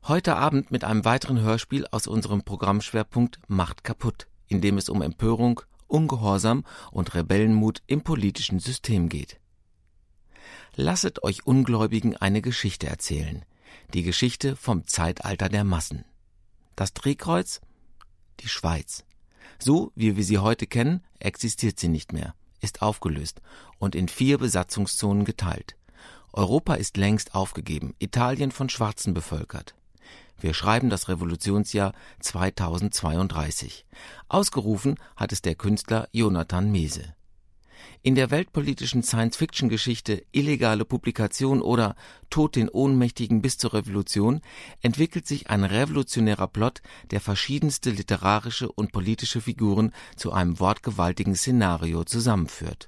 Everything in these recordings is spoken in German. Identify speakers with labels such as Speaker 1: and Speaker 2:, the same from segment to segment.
Speaker 1: Heute Abend mit einem weiteren Hörspiel aus unserem Programmschwerpunkt Macht kaputt, in dem es um Empörung, Ungehorsam und Rebellenmut im politischen System geht. Lasset euch Ungläubigen eine Geschichte erzählen. Die Geschichte vom Zeitalter der Massen. Das Drehkreuz? Die Schweiz. So, wie wir sie heute kennen, existiert sie nicht mehr, ist aufgelöst und in 4 Besatzungszonen geteilt. Europa ist längst aufgegeben, Italien von Schwarzen bevölkert. Wir schreiben das Revolutionsjahr 2032. Ausgerufen hat es der Künstler Jonathan Mese. In der weltpolitischen Science-Fiction-Geschichte Illegale Publikation oder Tod den Ohnmächtigen bis zur Revolution entwickelt sich ein revolutionärer Plot, der verschiedenste literarische und politische Figuren zu einem wortgewaltigen Szenario zusammenführt.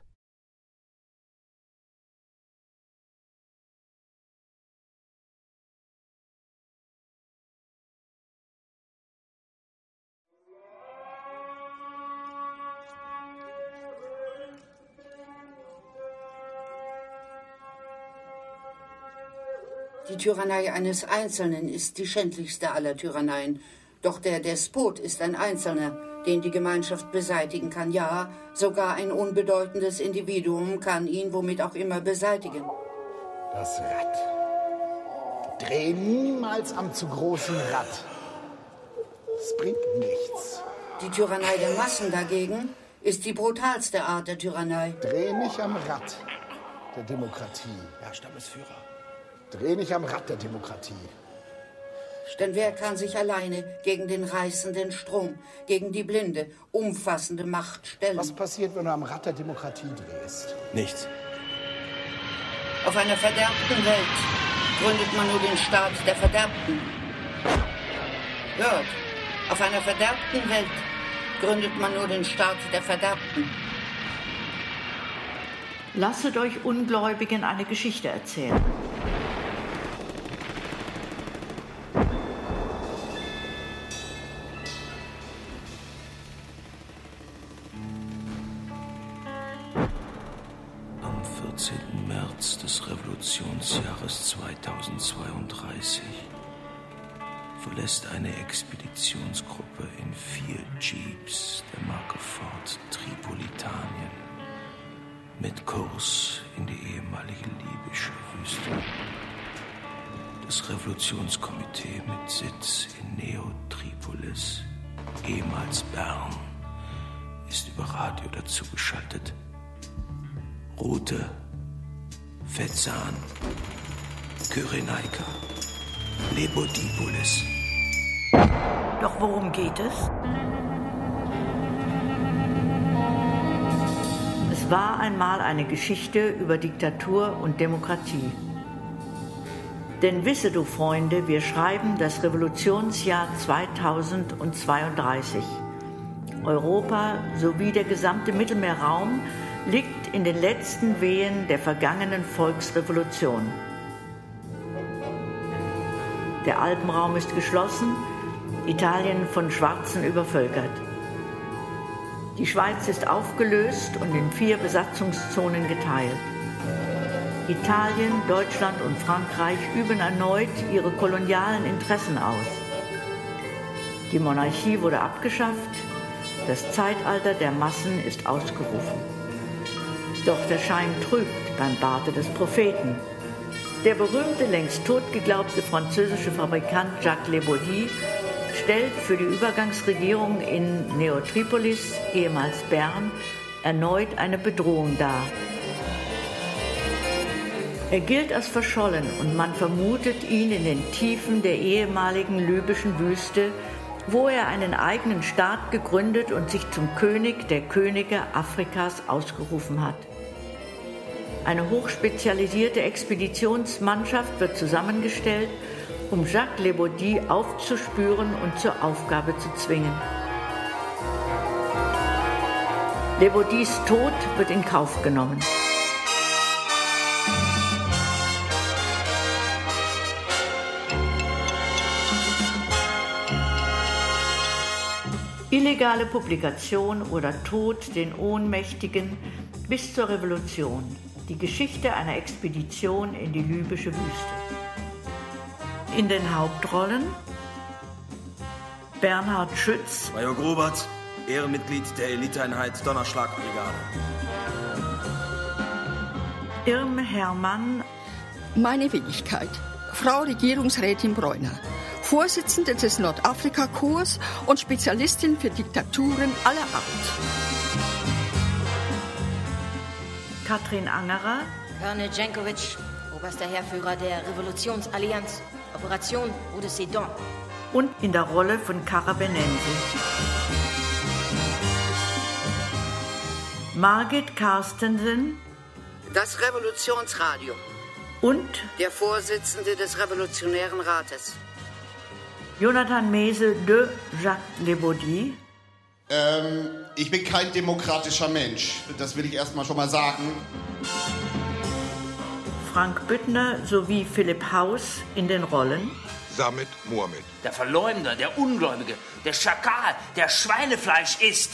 Speaker 2: Die Tyrannei eines Einzelnen ist die schändlichste aller Tyranneien. Doch der Despot ist ein Einzelner, den die Gemeinschaft beseitigen kann. Ja, sogar ein unbedeutendes Individuum kann ihn womit auch immer beseitigen.
Speaker 3: Das Rad. Dreh niemals am zu großen Rad. Es bringt nichts.
Speaker 2: Die Tyrannei der Massen dagegen ist die brutalste Art der Tyrannei.
Speaker 3: Dreh nicht am Rad der Demokratie.
Speaker 4: Herr Stammesführer.
Speaker 3: Dreh nicht am Rad der Demokratie.
Speaker 2: Denn wer kann sich alleine gegen den reißenden Strom, gegen die blinde, umfassende Macht stellen?
Speaker 3: Was passiert, wenn du am Rad der Demokratie drehst?
Speaker 4: Nichts.
Speaker 2: Auf einer verderbten Welt gründet man nur den Staat der Verderbten. Hört, auf einer verderbten Welt gründet man nur den Staat der Verderbten.
Speaker 5: Lasset euch Ungläubigen eine Geschichte erzählen.
Speaker 6: Am 14. März des Revolutionsjahres 2032 verlässt eine Expeditionsgruppe in 4 Jeeps der Marke Ford Tripolitanien mit Kurs in die ehemalige libysche Wüste. Das Revolutionskomitee mit Sitz in Neo-Tripolis, ehemals Bern, ist über Radio dazugeschaltet. Route, Fezzan, Kyrenaika, Lebodipolis.
Speaker 5: Doch worum geht es? Es war einmal eine Geschichte über Diktatur und Demokratie. Denn wisse du, Freunde, wir schreiben das Revolutionsjahr 2032. Europa sowie der gesamte Mittelmeerraum liegt in den letzten Wehen der vergangenen Volksrevolution. Der Alpenraum ist geschlossen, Italien von Schwarzen übervölkert. Die Schweiz ist aufgelöst und in 4 Besatzungszonen geteilt. Italien, Deutschland und Frankreich üben erneut ihre kolonialen Interessen aus. Die Monarchie wurde abgeschafft, das Zeitalter der Massen ist ausgerufen. Doch der Schein trügt beim Barte des Propheten. Der berühmte, längst tot geglaubte französische Fabrikant Jacques Lebaudy stellt für die Übergangsregierung in Neo-Tripolis, ehemals Bern, erneut eine Bedrohung dar. Er gilt als verschollen und man vermutet ihn in den Tiefen der ehemaligen libyschen Wüste, wo er einen eigenen Staat gegründet und sich zum König der Könige Afrikas ausgerufen hat. Eine hochspezialisierte Expeditionsmannschaft wird zusammengestellt, um Jacques Lebaudy aufzuspüren und zur Aufgabe zu zwingen. Lebaudys Tod wird in Kauf genommen. Illegale Publikation oder Tod den Ohnmächtigen bis zur Revolution. Die Geschichte einer Expedition in die libysche Wüste. In den Hauptrollen Bernhard Schütz,
Speaker 6: Major Grobert, Ehrenmitglied der Eliteeinheit Donnerschlagbrigade.
Speaker 5: Irm Hermann,
Speaker 4: Meine Wenigkeit, Frau Regierungsrätin Breuner, Vorsitzende des Nordafrika-Korps und Spezialistin für Diktaturen aller Art.
Speaker 5: Katrin Angerer,
Speaker 7: Colonel Jankovic, oberster Heerführer der Revolutionsallianz, Operation Bout de Sédan.
Speaker 5: und in der Rolle von Karabenense Margit Carstensen
Speaker 2: Das Revolutionsradio.
Speaker 5: und
Speaker 2: Der Vorsitzende des Revolutionären Rates.
Speaker 5: Jonathan Mese de Jacques Lebaudy.
Speaker 8: Ich bin kein demokratischer Mensch. Das will ich erstmal schon mal sagen.
Speaker 5: Frank Büttner sowie Philipp Haus in den Rollen
Speaker 9: Samit Mohammed.
Speaker 10: Der Verleumder, der Ungläubige, der Schakal, der Schweinefleisch isst.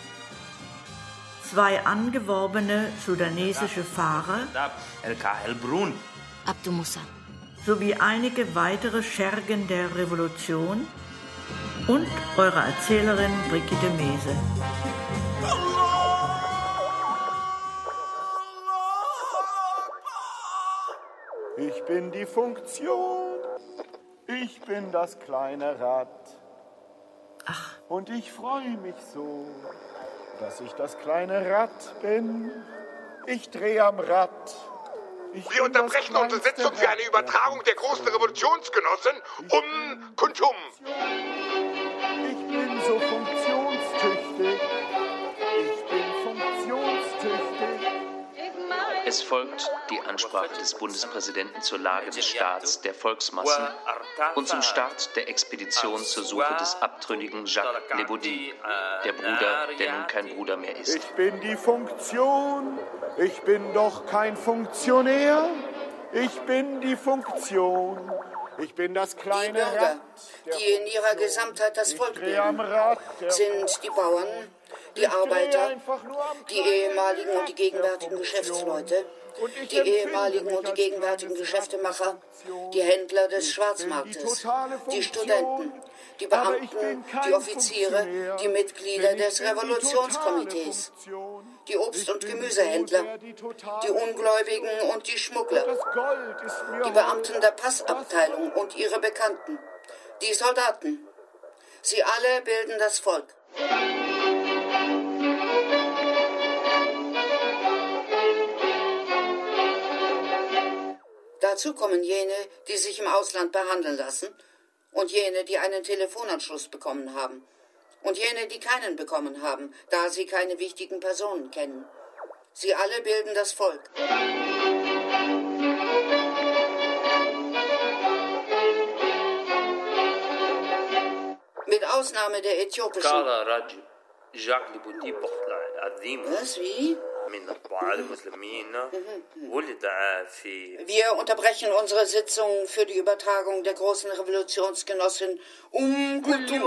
Speaker 5: Zwei angeworbene sudanesische Fahrer
Speaker 10: LK Helbrun.
Speaker 7: Abdou Moussa.
Speaker 5: sowie einige weitere Schergen der Revolution und eure Erzählerin Brigitte Mese.
Speaker 11: Ich bin die Funktion, ich bin das kleine Rad.
Speaker 5: Ach.
Speaker 11: Und ich freue mich so, dass ich das kleine Rad bin. Ich drehe am Rad.
Speaker 9: Wir unterbrechen unsere Sitzung für eine Übertragung der großen Revolutionsgenossen Kuntum.
Speaker 11: Ich bin so funktionstüchtig. Ich bin funktionstüchtig.
Speaker 12: Es folgt die Ansprache des Bundespräsidenten zur Lage des Staats der Volksmassen und zum Start der Expedition zur Suche des abtrünnigen Jacques Lebaudy, der Bruder, der nun kein Bruder mehr ist.
Speaker 11: Ich bin die Funktion. Ich bin doch kein Funktionär. Ich bin die Funktion. Ich bin das kleine
Speaker 2: Die Bürger,
Speaker 11: Rad.
Speaker 2: die in ihrer Gesamtheit das Volk bilden, sind die Bauern, die Arbeiter, die ehemaligen und die gegenwärtigen Geschäftsleute, die ehemaligen und die gegenwärtigen Geschäftemacher, die Händler des Schwarzmarktes, die Studenten, die Beamten, die Offiziere, die Mitglieder des Revolutionskomitees, die Obst- und Gemüsehändler, die Ungläubigen und die Schmuggler, die Beamten der Passabteilung und ihre Bekannten, die Soldaten. Sie alle bilden das Volk. Dazu kommen jene, die sich im Ausland behandeln lassen, und jene, die einen Telefonanschluss bekommen haben, und jene, die keinen bekommen haben, da sie keine wichtigen Personen kennen. Sie alle bilden das Volk. Mit Ausnahme der äthiopischen... Was, wie? Wir unterbrechen unsere Sitzung für die Übertragung der großen Revolutionsgenossin Kultum.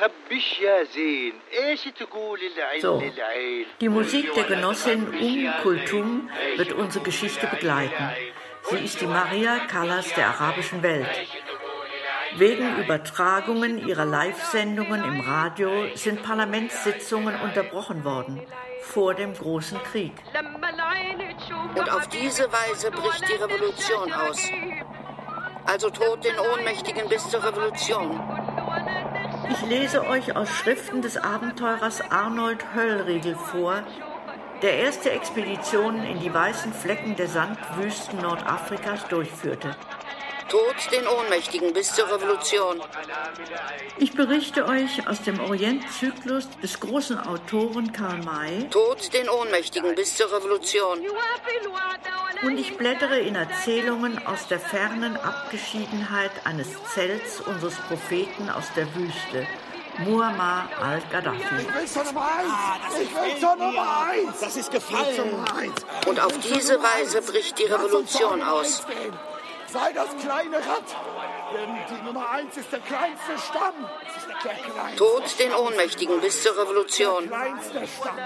Speaker 5: So, die Musik der Genossin Kultum wird unsere Geschichte begleiten. Sie ist die Maria Callas der arabischen Welt. Wegen Übertragungen ihrer Live-Sendungen im Radio sind Parlamentssitzungen unterbrochen worden, vor dem Großen Krieg.
Speaker 2: Und auf diese Weise bricht die Revolution aus. Also Tod den Ohnmächtigen bis zur Revolution.
Speaker 5: Ich lese euch aus Schriften des Abenteurers Arnold Höllriegel vor, der erste Expeditionen in die weißen Flecken der Sandwüsten Nordafrikas durchführte.
Speaker 2: Tod den Ohnmächtigen bis zur Revolution.
Speaker 5: Ich berichte euch aus dem Orientzyklus des großen Autoren Karl May.
Speaker 2: Tod den Ohnmächtigen bis zur Revolution.
Speaker 5: Und ich blättere in Erzählungen aus der fernen Abgeschiedenheit eines Zelts unseres Propheten aus der Wüste, Muammar al-Gaddafi.
Speaker 3: Ich will zur Nummer 1! Ich will zur Nummer 1! Das ist gefallen!
Speaker 2: Und auf diese Weise bricht die Revolution aus.
Speaker 3: Sei das kleine Rad, denn die Nummer 1 ist der kleinste Stamm. Das ist der kleinste.
Speaker 2: Tod den Ohnmächtigen bis zur Revolution.
Speaker 3: Der kleinste Stamm.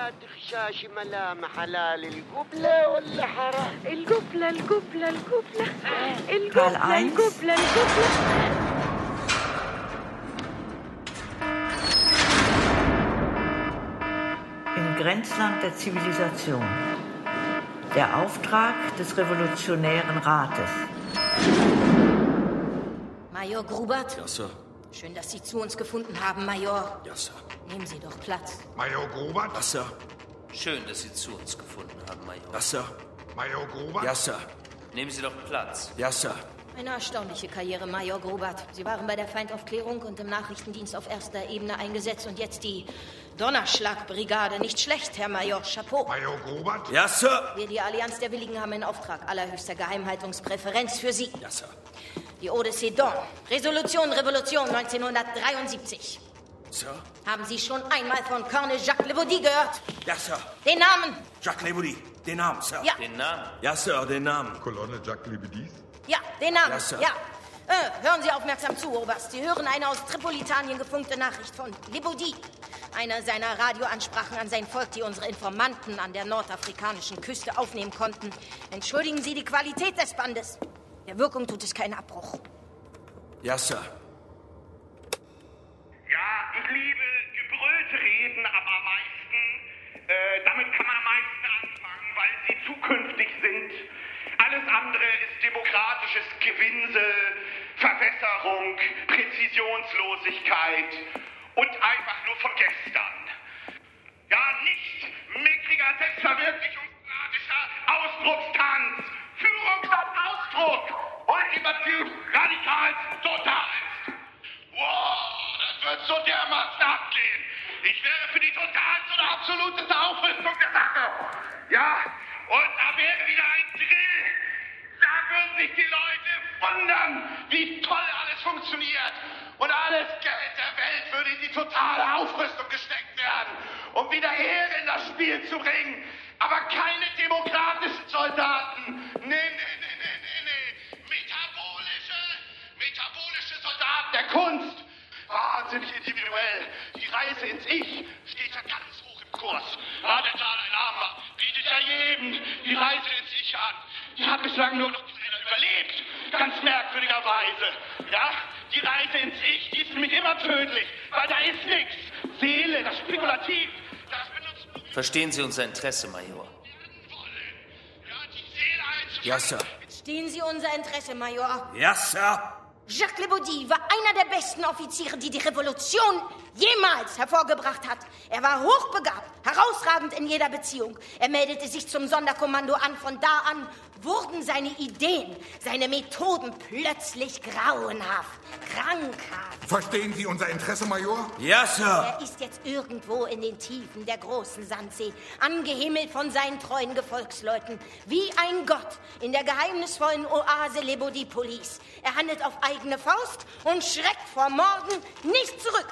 Speaker 5: Teil 1. Grenzland der Zivilisation. Der Auftrag des Revolutionären Rates.
Speaker 7: Major Grubert?
Speaker 6: Ja, Sir.
Speaker 7: Schön, dass Sie zu uns gefunden haben, Major.
Speaker 6: Ja, Sir.
Speaker 7: Nehmen Sie doch Platz.
Speaker 9: Major Grubert?
Speaker 6: Ja, Sir.
Speaker 12: Schön, dass Sie zu uns gefunden haben, Major.
Speaker 6: Ja, Sir.
Speaker 9: Major Grubert?
Speaker 6: Ja, Sir.
Speaker 12: Nehmen Sie doch Platz.
Speaker 6: Ja, Sir.
Speaker 7: Eine erstaunliche Karriere, Major Grubert. Sie waren bei der Feindaufklärung und im Nachrichtendienst auf erster Ebene eingesetzt und jetzt die Donnerschlagbrigade. Nicht schlecht, Herr Major. Chapeau.
Speaker 9: Major Grubert?
Speaker 6: Ja, Sir.
Speaker 7: Wir, die Allianz der Willigen, haben einen Auftrag allerhöchster Geheimhaltungspräferenz für Sie.
Speaker 6: Ja, Sir.
Speaker 7: Die Odyssee Dawn. Resolution Revolution 1973.
Speaker 6: Sir?
Speaker 7: Haben Sie schon einmal von Colonel Jacques Le Baudy gehört?
Speaker 6: Ja, Sir.
Speaker 7: Den Namen?
Speaker 6: Jacques Le Baudy. Den Namen, Sir.
Speaker 7: Ja.
Speaker 12: Den Namen?
Speaker 6: Ja, Sir, den Namen.
Speaker 9: Colonel Jacques Le Baudy?
Speaker 7: Ja, den Namen.
Speaker 6: Ja, Sir.
Speaker 7: Ja. Hören Sie aufmerksam zu, Oberst. Sie hören eine aus Tripolitanien gefunkte Nachricht von Le Baudy. Eine seiner Radioansprachen an sein Volk, die unsere Informanten an der nordafrikanischen Küste aufnehmen konnten. Entschuldigen Sie die Qualität des Bandes. Der Wirkung tut es keinen Abbruch.
Speaker 6: Ja, Sir.
Speaker 13: Ja, ich liebe gebrüllte Reden, aber am meisten, damit kann man am meisten anfangen, weil sie zukünftig sind. Alles andere ist demokratisches Gewinsel, Verwässerung, Präzisionslosigkeit und einfach nur von gestern. Ja, nicht mickriger selbstverwirklichungsfanatischer Ausdruckstanz, Führungsausdruck, ultimativ radikal totalst. Wow, das wird so dermaßen abgehen. Ich wäre für die totalste und absoluteste Aufrüstung der Sache. Ja, und da wäre wieder ein Drill. Da würden sich die Leute wundern, wie toll alles funktioniert. Und alles Geld der Welt würde in die totale Aufrüstung gesteckt werden, um wieder Ehre in das Spiel zu bringen. Aber keine demokratischen Soldaten. Nee. Metabolische Soldaten der Kunst. Wahnsinnig individuell. Die Reise ins Ich steht ja ganz hoch im Kurs. Der Dalai Lama bietet ja jedem die Reise ins Ich an. Die hat bislang nur noch keiner überlebt. Ganz merkwürdigerweise. Ja, die Reise ins Ich, die ist nämlich immer tödlich, weil da ist nichts. Seele, das Spekulativ, das benutzt...
Speaker 12: Verstehen Sie unser Interesse, Major?
Speaker 6: Ja, Sir.
Speaker 7: Verstehen Sie unser Interesse, Major?
Speaker 6: Ja, Sir.
Speaker 7: Jacques Le Baudy war einer der besten Offiziere, die die Revolution jemals hervorgebracht hat. Er war hochbegabt, herausragend in jeder Beziehung. Er meldete sich zum Sonderkommando an. Von da an wurden seine Ideen, seine Methoden plötzlich grauenhaft, krankhaft.
Speaker 9: Verstehen Sie unser Interesse, Major?
Speaker 6: Ja, Sir.
Speaker 7: Er ist jetzt irgendwo in den Tiefen der großen Sandsee, angehimmelt von seinen treuen Gefolgsleuten, wie ein Gott in der geheimnisvollen Oase Le Baudy Police. Er handelt auf eigene Faust und schreckt vor Morden nicht zurück.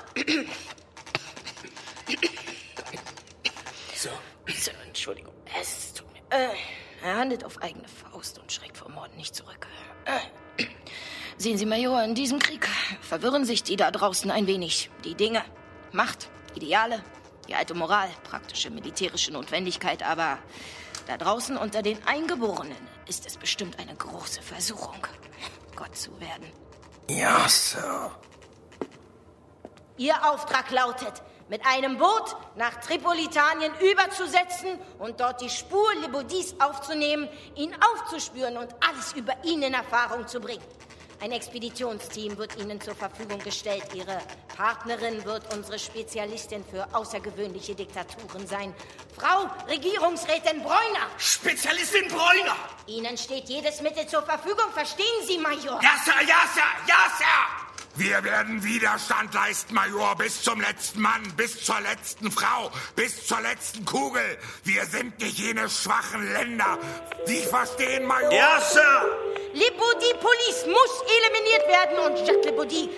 Speaker 6: So,
Speaker 7: Entschuldigung. Es tut mir... Er handelt auf eigene Faust und schreckt vor Morden nicht zurück. Sehen Sie, Major, in diesem Krieg verwirren sich die da draußen ein wenig. Die Dinge, Macht, Ideale, die alte Moral, praktische militärische Notwendigkeit. Aber da draußen unter den Eingeborenen ist es bestimmt eine große Versuchung, Gott zu werden.
Speaker 6: Ja, Sir.
Speaker 7: Ihr Auftrag lautet, mit einem Boot nach Tripolitanien überzusetzen und dort die Spur Le Baudys aufzunehmen, ihn aufzuspüren und alles über ihn in Erfahrung zu bringen. Ein Expeditionsteam wird Ihnen zur Verfügung gestellt. Ihre Partnerin wird unsere Spezialistin für außergewöhnliche Diktaturen sein, Frau Regierungsrätin Breuner.
Speaker 6: Spezialistin Breuner!
Speaker 7: Ihnen steht jedes Mittel zur Verfügung, verstehen Sie, Major?
Speaker 6: Ja, Sir, ja, Sir, ja, Sir!
Speaker 9: Wir werden Widerstand leisten, Major, bis zum letzten Mann, bis zur letzten Frau, bis zur letzten Kugel. Wir sind nicht jene schwachen Länder. Sie verstehen, Major?
Speaker 6: Ja, Sir!
Speaker 7: Le Baudy Police muss eliminiert werden und Jacques Le Baudy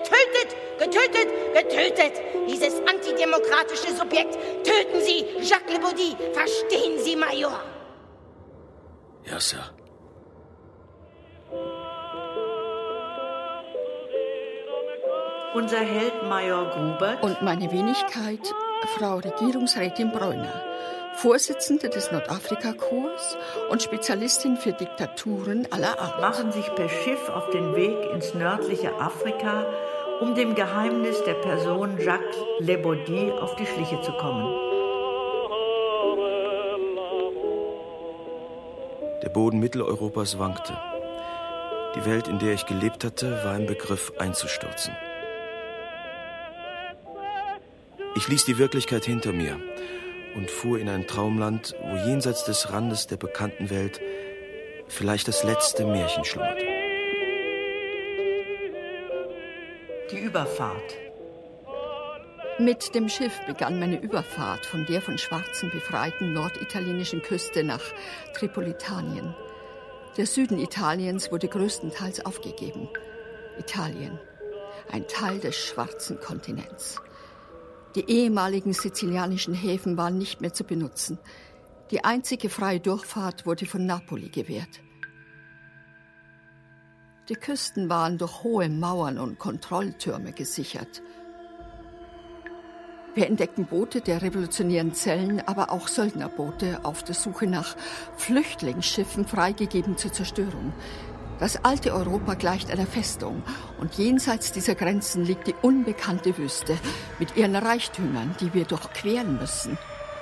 Speaker 7: getötet. Dieses antidemokratische Subjekt töten Sie, Jacques Le Baudy. Verstehen Sie, Major?
Speaker 6: Ja, Sir.
Speaker 5: Unser Held Major Grubert
Speaker 4: und meine Wenigkeit, Frau Regierungsrätin Breuner, Vorsitzende des Nordafrika-Korps und Spezialistin für Diktaturen aller Art,
Speaker 5: machen sich per Schiff auf den Weg ins nördliche Afrika, um dem Geheimnis der Person Jacques Le Baudy auf die Schliche zu kommen.
Speaker 6: Der Boden Mitteleuropas wankte. Die Welt, in der ich gelebt hatte, war im Begriff einzustürzen. Ich ließ die Wirklichkeit hinter mir und fuhr in ein Traumland, wo jenseits des Randes der bekannten Welt vielleicht das letzte Märchen schlummerte.
Speaker 5: Die Überfahrt.
Speaker 4: Mit dem Schiff begann meine Überfahrt von der von Schwarzen befreiten norditalienischen Küste nach Tripolitanien. Der Süden Italiens wurde größtenteils aufgegeben. Italien, ein Teil des schwarzen Kontinents. Die ehemaligen sizilianischen Häfen waren nicht mehr zu benutzen. Die einzige freie Durchfahrt wurde von Napoli gewährt. Die Küsten waren durch hohe Mauern und Kontrolltürme gesichert. Wir entdeckten Boote der revolutionären Zellen, aber auch Söldnerboote auf der Suche nach Flüchtlingsschiffen, freigegeben zur Zerstörung. Das alte Europa gleicht einer Festung und jenseits dieser Grenzen liegt die unbekannte Wüste mit ihren Reichtümern, die wir durchqueren müssen.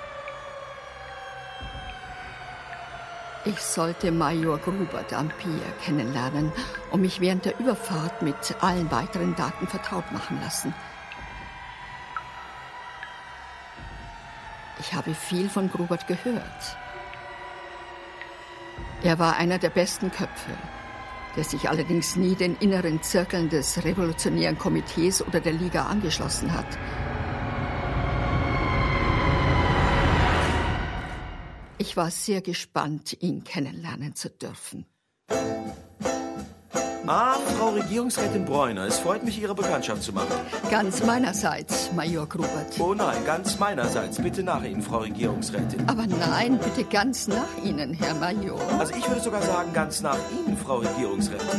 Speaker 4: Ich sollte Major Gruber Dampier kennenlernen und mich während der Überfahrt mit allen weiteren Daten vertraut machen lassen. Ich habe viel von Grubert gehört. Er war einer der besten Köpfe, der sich allerdings nie den inneren Zirkeln des Revolutionären Komitees oder der Liga angeschlossen hat. Ich war sehr gespannt, ihn kennenlernen zu dürfen.
Speaker 6: Ah, Frau Regierungsrätin Bräuner, es freut mich, Ihre Bekanntschaft zu machen.
Speaker 4: Ganz meinerseits, Major Grubert.
Speaker 6: Oh nein, ganz meinerseits. Bitte nach Ihnen, Frau Regierungsrätin.
Speaker 4: Aber nein, bitte ganz nach Ihnen, Herr Major.
Speaker 6: Also ich würde sogar sagen, ganz nach Ihnen, Frau Regierungsrätin.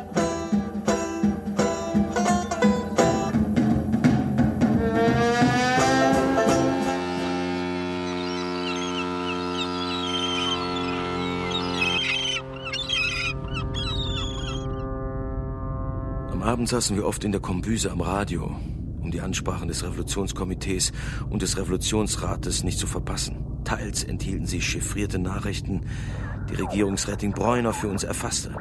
Speaker 6: Abends saßen wir oft in der Kombüse am Radio, um die Ansprachen des Revolutionskomitees und des Revolutionsrates nicht zu verpassen. Teils enthielten sie chiffrierte Nachrichten, die Regierungsrätin Bräuner für uns erfasste.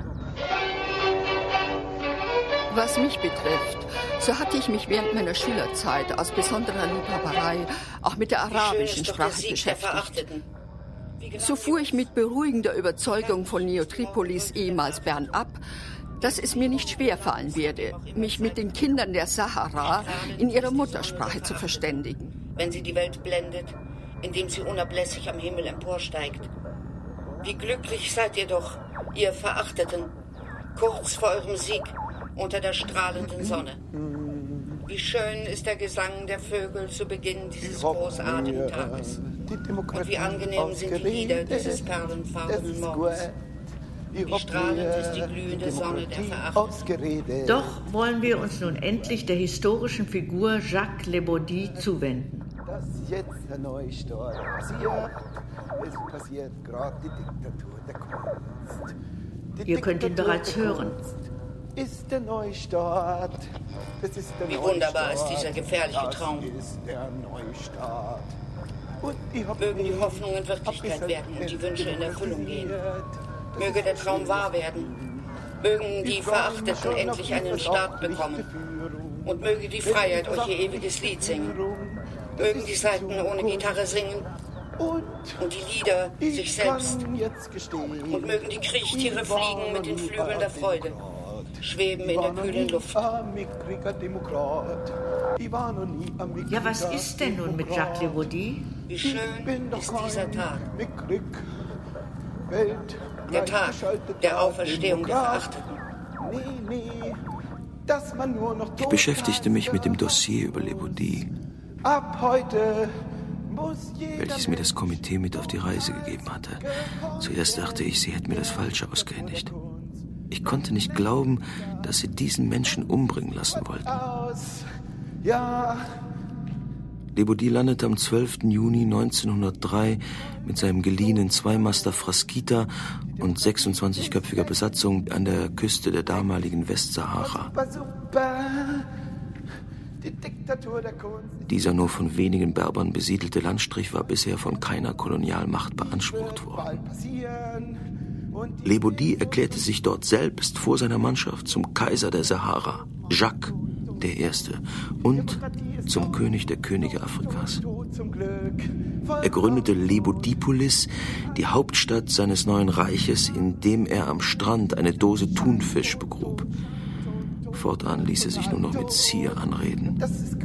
Speaker 4: Was mich betrifft, so hatte ich mich während meiner Schülerzeit aus besonderer Liebhaberei auch mit der arabischen Sprache beschäftigt. So fuhr ich mit beruhigender Überzeugung von Neotripolis, ehemals Bern, ab, dass es mir nicht schwerfallen werde, mich mit den Kindern der Sahara in ihrer Muttersprache zu verständigen.
Speaker 2: Wenn sie die Welt blendet, indem sie unablässig am Himmel emporsteigt. Wie glücklich seid ihr doch, ihr Verachteten, kurz vor eurem Sieg unter der strahlenden Sonne. Wie schön ist der Gesang der Vögel zu Beginn dieses großartigen Tages. Und wie angenehm sind die Lieder dieses perlenfarbenen Morgens. Wie strahlend ist die glühende Sonne der Verachtung.
Speaker 5: Doch wollen wir uns nun endlich der historischen Figur Jacques Le Baudy zuwenden.
Speaker 14: Dass jetzt ein Neustart passiert, es passiert gerade die Diktatur der Kunst.
Speaker 5: Ihr könnt ihn bereits hören.
Speaker 14: Ist der Neustart. Das ist der
Speaker 2: Wie
Speaker 14: Neustart.
Speaker 2: Wunderbar ist dieser gefährliche Traum.
Speaker 14: Das ist der Neustart. Und
Speaker 2: mögen die Hoffnungen Wirklichkeit werden und die Wünsche in Erfüllung gehen. Möge der Traum wahr werden. Mögen die Verachteten endlich einen Staat bekommen. Und möge die Freiheit euch ihr ewiges Lied singen. Mögen die Saiten ohne Gitarre singen. Und die Lieder sich selbst. Und mögen die Kriechtiere fliegen mit den Flügeln der Freude. Schweben in der kühlen Luft.
Speaker 5: Ja, was ist denn nun mit Jacques Le Baudy?
Speaker 2: Wie schön ist dieser Tag. Der Tag der Auferstehung der Verachteten.
Speaker 6: Ich beschäftigte mich mit dem Dossier über Le Baudy, welches mir das Komitee mit auf die Reise gegeben hatte. Zuerst dachte ich, sie hätten mir das Falsche ausgehändigt. Ich konnte nicht glauben, dass sie diesen Menschen umbringen lassen wollten. Le Baudy landete am 12. Juni 1903 mit seinem geliehenen Zweimaster Frasquita und 26-köpfiger Besatzung an der Küste der damaligen Westsahara. Dieser nur von wenigen Berbern besiedelte Landstrich war bisher von keiner Kolonialmacht beansprucht worden. Lebaudy erklärte sich dort selbst vor seiner Mannschaft zum Kaiser der Sahara, Jacques I. und zum König der Könige Afrikas. Er gründete Lebaudypolis, die Hauptstadt seines neuen Reiches, indem er am Strand eine Dose Thunfisch begrub. Fortan ließ er sich nur noch mit Sir anreden.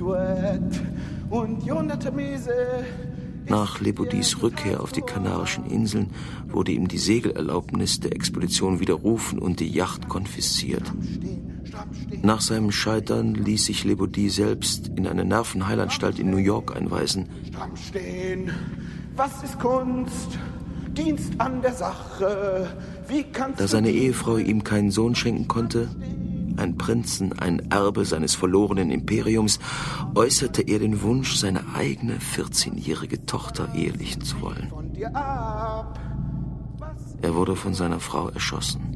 Speaker 6: Nach Lebaudys Rückkehr auf die Kanarischen Inseln wurde ihm die Segelerlaubnis der Expedition widerrufen und die Yacht konfisziert. Nach seinem Scheitern ließ sich Lebaudy selbst in eine Nervenheilanstalt in New York einweisen.
Speaker 11: Stramm stehen, was ist Kunst? Dienst an der Sache. Wie kannst
Speaker 6: Da seine Ehefrau ihm keinen Sohn schenken konnte, ein Prinzen, ein Erbe seines verlorenen Imperiums, äußerte er den Wunsch, seine eigene 14-jährige Tochter ehelichen zu wollen. Er wurde von seiner Frau erschossen.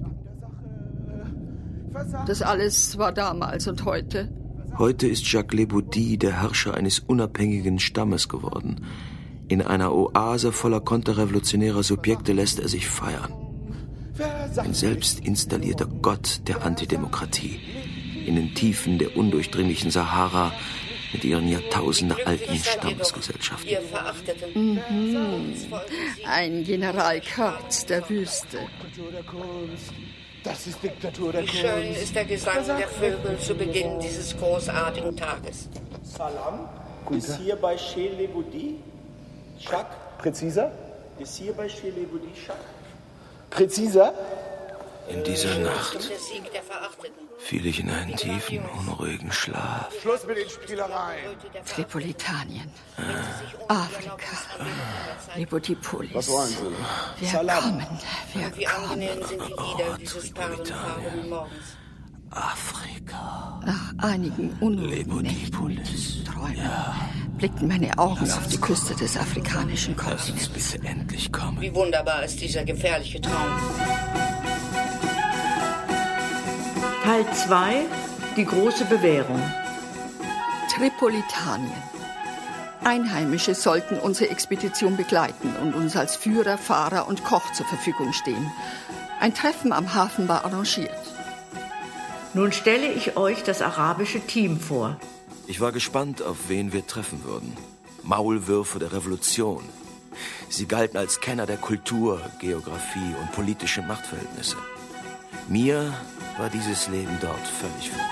Speaker 4: Das alles war damals und heute.
Speaker 6: Heute ist Jacques Lebaudy der Herrscher eines unabhängigen Stammes geworden. In einer Oase voller konterrevolutionärer Subjekte lässt er sich feiern. Ein selbst installierter Gott der Antidemokratie. In den Tiefen der undurchdringlichen Sahara mit ihren jahrtausendealten Stammesgesellschaften.
Speaker 4: Ein General Kurz der Wüste.
Speaker 11: Das ist Diktatur der
Speaker 2: Wie
Speaker 11: Kunst.
Speaker 2: schön ist der Gesang der Vögel zu Beginn dieses großartigen Tages.
Speaker 15: Salam. Ist hier bei Chez Lebaudy Jacques?
Speaker 11: Präziser?
Speaker 15: Ist hier bei Chez Lebaudy Jacques?
Speaker 11: Präziser?
Speaker 6: In dieser Nacht
Speaker 2: Der Sieg der Verachteten.
Speaker 6: fiel ich in einen tiefen, unruhigen Schlaf.
Speaker 11: Schluss mit den Spielereien.
Speaker 4: Tripolitanien. Afrika. Lebaudypolis.
Speaker 11: Was wollen Sie?
Speaker 4: Wir
Speaker 11: Salam.
Speaker 4: kommen,
Speaker 2: Und wie angenehm sind die Lieder dieses perlenfarbenen Morgens.
Speaker 6: Afrika.
Speaker 4: Nach einigen unruhigen Nächten, Träumen, blickten meine Augen auf die Küste des afrikanischen Kontinents.
Speaker 6: Bitte endlich kommen.
Speaker 2: Wie wunderbar ist dieser gefährliche Traum.
Speaker 5: Teil 2, die große Bewährung.
Speaker 4: Tripolitanien. Einheimische sollten unsere Expedition begleiten und uns als Führer, Fahrer und Koch zur Verfügung stehen. Ein Treffen am Hafen war arrangiert.
Speaker 5: Nun stelle ich euch das arabische Team vor.
Speaker 6: Ich war gespannt, auf wen wir treffen würden. Maulwürfe der Revolution. Sie galten als Kenner der Kultur, Geografie und politische Machtverhältnisse. Mir war dieses Leben dort völlig fremd.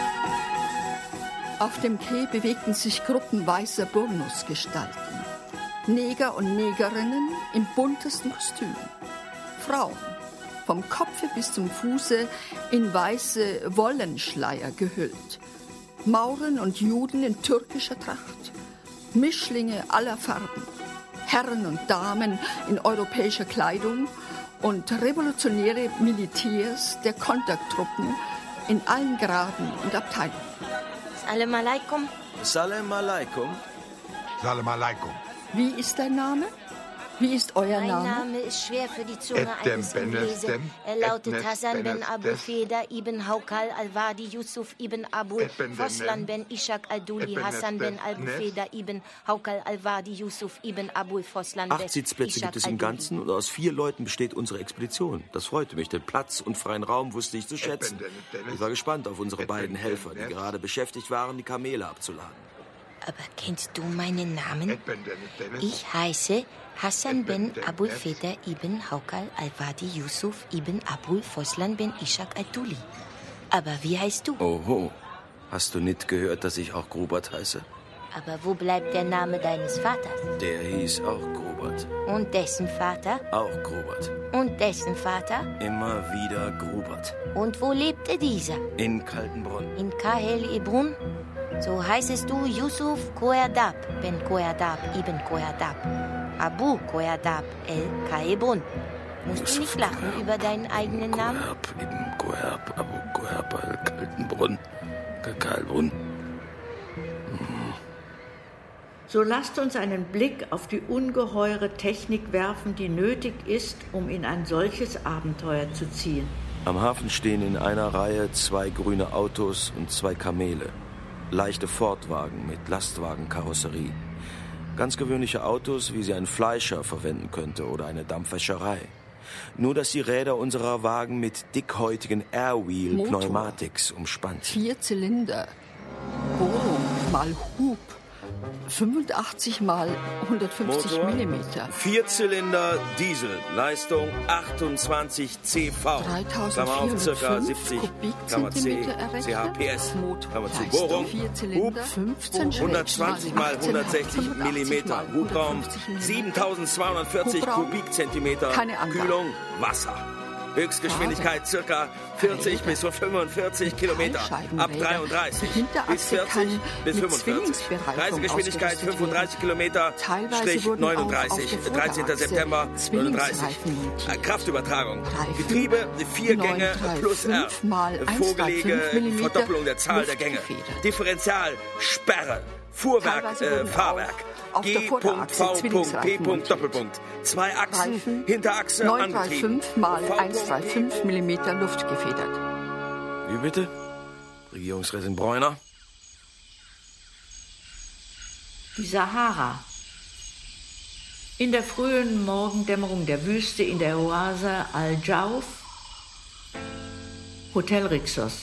Speaker 4: Auf dem Quai bewegten sich Gruppen weißer Burnusgestalten. Neger und Negerinnen in buntesten Kostümen. Frauen, vom Kopfe bis zum Fuße in weiße Wollenschleier gehüllt. Mauren und Juden in türkischer Tracht. Mischlinge aller Farben. Herren und Damen in europäischer Kleidung und revolutionäre Militärs der Kontertruppen in allen Graden und Abteilungen.
Speaker 7: Salam alaikum.
Speaker 6: Salam alaikum.
Speaker 9: Salam alaikum.
Speaker 4: Wie ist dein Name? Wie ist euer
Speaker 7: Mein
Speaker 4: Name?
Speaker 7: Name ist schwer für die Zunge eines Inglesen. Er lautet Hassan ben Abu Feda ibn Haukal al-Wadi Yusuf ibn Abul Foslan ben Ishaq al-Duli Hassan ben Abu Feda ibn Haukal al-Wadi Yusuf ibn Abul Foslan ben
Speaker 6: 8 Sitzplätze gibt es im Ganzen und aus 4 Leuten besteht unsere Expedition. Das freute mich, denn Platz und freien Raum wusste ich zu schätzen. Ich war gespannt auf unsere beiden Helfer, die gerade beschäftigt waren, die Kamele abzuladen.
Speaker 7: Aber kennst du meinen Namen? Ich heiße Hassan ben Abul Feda ibn Haukal al-Wadi Yusuf ibn Abul Foslan ben Ishaq al-Duli. Aber wie heißt du?
Speaker 6: Oho, hast du nicht gehört, dass ich auch Grubert heiße?
Speaker 7: Aber wo bleibt der Name deines Vaters?
Speaker 6: Der hieß auch Grubert.
Speaker 7: Und dessen Vater?
Speaker 6: Auch Grubert.
Speaker 7: Und dessen Vater?
Speaker 6: Immer wieder Grubert.
Speaker 7: Und wo lebte dieser?
Speaker 6: In Kaltenbrunn.
Speaker 7: In Kahel-Ebrun? So heißest du Yusuf Koyadab ben Koyadab ibn Koyadab. Abu Koyadab el-Kaebrun. Musst du nicht lachen über deinen eigenen Namen?
Speaker 6: Koyab, ibn Koyab, Abu Koyab, Kaltenbrunn, Kalbrunn.
Speaker 5: So lasst uns einen Blick auf die ungeheure Technik werfen, die nötig ist, um in ein solches Abenteuer zu ziehen.
Speaker 6: Am Hafen stehen in einer Reihe 2 grüne Autos und 2 Kamele. Leichte Fordwagen mit Lastwagenkarosserie. Ganz gewöhnliche Autos, wie sie ein Fleischer verwenden könnte oder eine Dampfwäscherei. Nur, dass die Räder unserer Wagen mit dickhäutigen Airwheel-Pneumatics umspannt.
Speaker 4: 4 Zylinder, Bohrung mal Hub, 85 mal 150
Speaker 6: Motor,
Speaker 4: Millimeter.
Speaker 6: 4 Zylinder, Diesel, Leistung 28 CV, Klammer auf, circa 70 Klammer C, CHPS, Klammer zu Bohrung, Hub 120 mal 160 Millimeter, Hubraum 7240 Kubikzentimeter, Kühlung Wasser. Höchstgeschwindigkeit circa 40 bis 45 Kilometer, ab 33 bis 40 bis 45. Reisegeschwindigkeit 35 Kilometer, Strich 39, 13. September 39. Kraftübertragung, Getriebe 4 Gänge plus R, Vorgelege, Verdoppelung der Zahl der Gänge, Differential, Sperre, Fuhrwerk, Fahrwerk, G.V.P. Doppelpunkt. 2 Achsen, Hinterachse, angetrieben.
Speaker 4: 935 mal 135 mm Luft gefedert.
Speaker 6: Wie bitte? Regierungsrätin Bräuner?
Speaker 5: Die Sahara. In der frühen Morgendämmerung der Wüste in der Oase Al-Jauf, Hotel Rixos.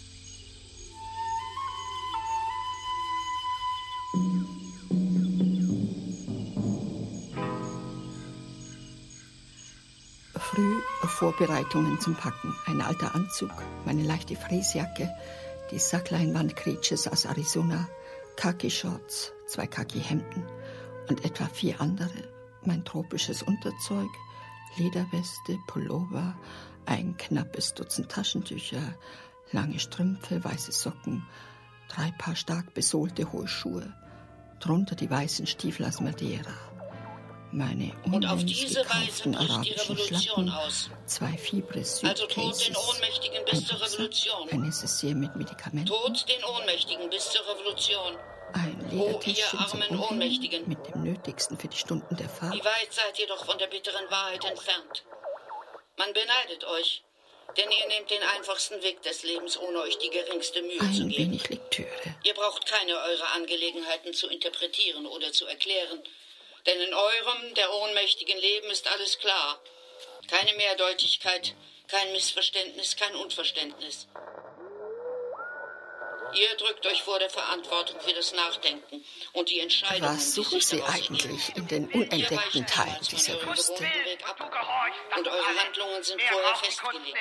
Speaker 4: Früh Vorbereitungen zum Packen. Ein alter Anzug, meine leichte Fräsjacke, die Sackleinwand-Creatures aus Arizona, Khaki-Shorts, 2 Khaki-Hemden und etwa 4 andere. Mein tropisches Unterzeug, Lederweste, Pullover, ein knappes Dutzend Taschentücher, lange Strümpfe, weiße Socken, 3 Paar stark besohlte hohe Schuhe, drunter die weißen Stiefel aus Madeira. Meine unlängst gekauften arabischen Schlappen, 2 Fibres-Suitcases,
Speaker 2: Also Tod den Ohnmächtigen bis zur Revolution.
Speaker 4: ein Necessaire mit Medikamenten,
Speaker 2: Tod den Ohnmächtigen bis zur Revolution.
Speaker 4: ein
Speaker 2: Oh,
Speaker 4: Ledertäschchen
Speaker 2: ihr
Speaker 4: zum
Speaker 2: armen
Speaker 4: Umhängen
Speaker 2: Ohnmächtigen.
Speaker 4: mit dem Nötigsten für die Stunden der Fahrt,
Speaker 2: Wie weit seid ihr doch von der bitteren Wahrheit entfernt? Man beneidet euch, denn ihr nehmt den einfachsten Weg des Lebens, ohne euch die geringste Mühe zu
Speaker 4: ein
Speaker 2: geben.
Speaker 4: wenig Lektüre.
Speaker 2: Ihr braucht keine eurer Angelegenheiten zu interpretieren oder zu erklären, denn in eurem, der ohnmächtigen Leben ist alles klar. Keine Mehrdeutigkeit, kein Missverständnis, kein Unverständnis. Ihr drückt euch vor der Verantwortung für das Nachdenken und die Entscheidungen,
Speaker 4: Was
Speaker 2: die
Speaker 4: suchen
Speaker 2: sich
Speaker 4: Sie
Speaker 2: daraus
Speaker 4: eigentlich
Speaker 2: ergeben.
Speaker 4: in den unentdeckten Teilen dieser Wüste?
Speaker 2: Und eure Handlungen sind vorher festgelegt.